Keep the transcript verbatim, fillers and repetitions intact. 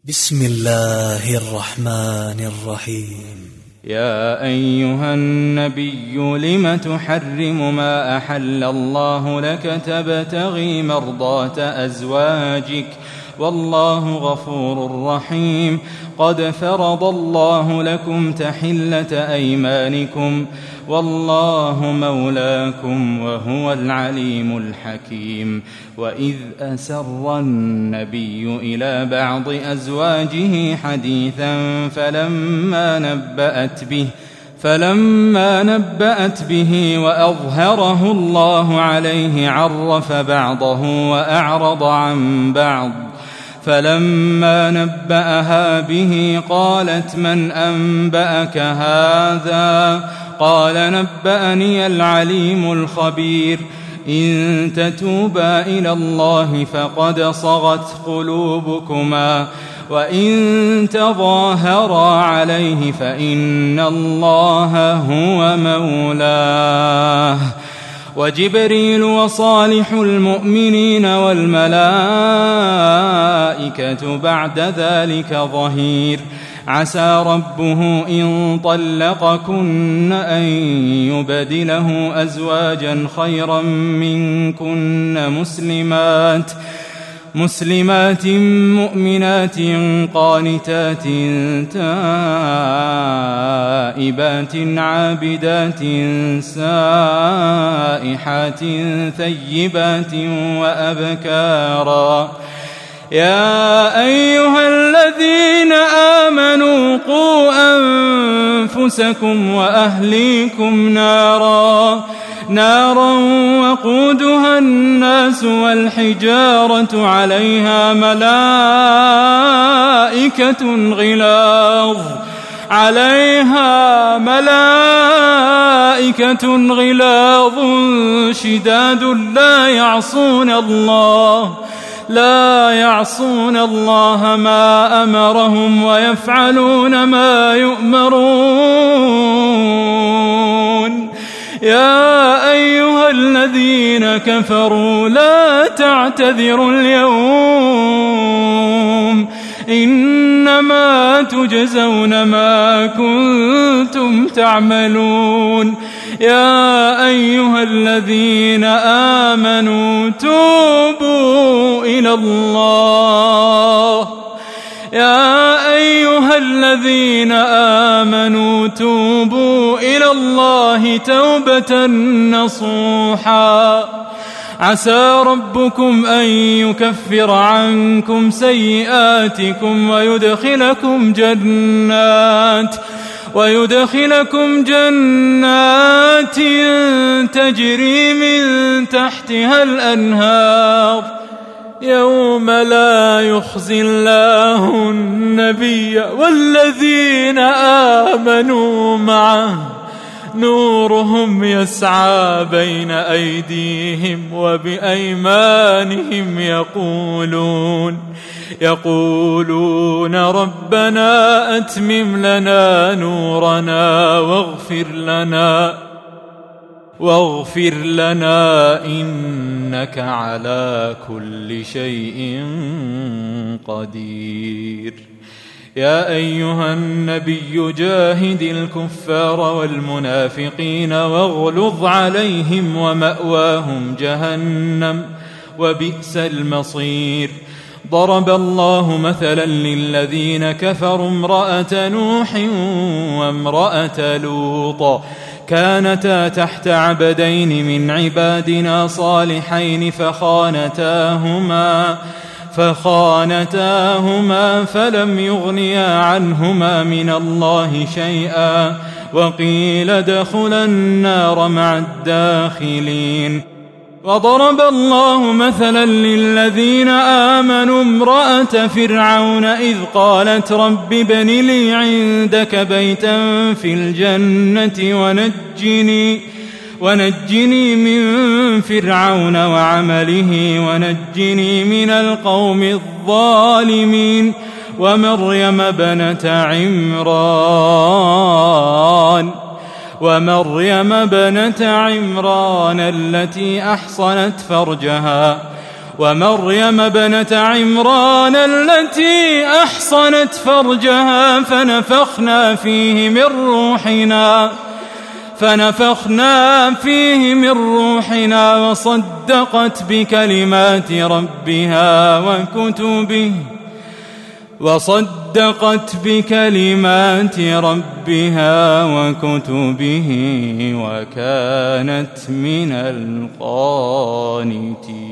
بسم الله الرحمن الرحيم. يا أيها النبي لم تحرم ما أحل الله لك تبتغي مرضات أزواجك والله غفور رحيم. قد فرض الله لكم تحلة أيمانكم والله مولاكم وهو العليم الحكيم. وإذ أسر النبي إلى بعض أزواجه حديثا فلما نبأت به فلما نبأت به وأظهره الله عليه عرف بعضه وأعرض عن بعض. فلما نبأها به قالت من أنبأك هذا؟ قال نبأني العليم الخبير. إن تتوبا إلى الله فقد صغت قلوبكما وإن تظاهرا عليه فإن الله هو مولاه وجبريل وصالح المؤمنين والملائكة بعد ذلك ظهير. عسى ربه إن طلقكن أن يبدله أزواجا خيرا منكن مسلمات مسلمات مؤمنات قانتات تائبات عابدات سائحات ثيبات وأبكارا. يا أيها الذين آمنوا قوا أنفسكم وأهليكم نارا نارا وقودها الناس والحجارة عليها ملائكة غلاظ عليها ملائكة غلاظ شداد لا يعصون الله لا يعصون الله ما أمرهم ويفعلون ما يؤمرون. يا أيها الذين كفروا لا تعتذروا اليوم إنما تجزون ما كنتم تعملون. يا أيها الذين آمنوا توبوا إلى الله يا أيها الذين آمنوا توبوا إلى الله توبة نصوحا. عسى ربكم أن يكفر عنكم سيئاتكم ويدخلكم جنات ويدخلكم جنات تجري من تحتها الأنهار يوم لا يخزي الله النبي والذين آمنوا معه نورهم يسعى بين أيديهم وبأيمانهم يقولون يقولون ربنا أتمم لنا نورنا واغفر لنا واغفر لنا إنك على كل شيء قدير. يا أيها النبي جاهد الكفار والمنافقين واغلظ عليهم ومأواهم جهنم وبئس المصير. ضرب الله مثلا للذين كفروا امرأة نوح وامرأة لوط كانتا تحت عبدين من عبادنا صالحين فخانتاهما فخانتاهما فلم يغنيا عنهما من الله شيئا وقيل ادخلا النار مع الداخلين. وضرب الله مثلا للذين آمنوا امرأة فرعون إذ قالت رب ابن لي عندك بيتا في الجنة ونجني ونجني من فرعون وعمله ونجني من القوم الظالمين. ومريم بنت عمران ومريم بنت عمران التي أحصنت فرجها ومريم ابنة عمران التي أحصنت فرجها فنفخنا فيه من روحنا فنفخنا فيه من روحنا وصدقت بكلمات ربها وكتبه وصدقت بكلمات ربها وكتبه وكانت من القانتين.